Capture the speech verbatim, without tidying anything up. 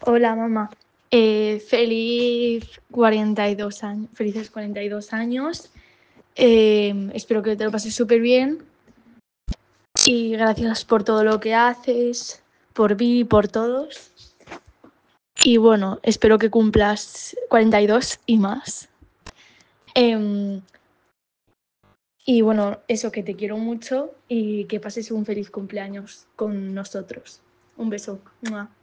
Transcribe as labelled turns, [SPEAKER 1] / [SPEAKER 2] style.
[SPEAKER 1] Hola, mamá. Eh, feliz cuarenta y dos años, felices cuarenta y dos años. Eh, espero que te lo pases súper bien. Y gracias por todo lo que haces, por mí y por todos. Y bueno, espero que cumplas cuarenta y dos y más. Em, y bueno, eso, que te quiero mucho y que pases un feliz cumpleaños con nosotros. Un beso. ¡Mua!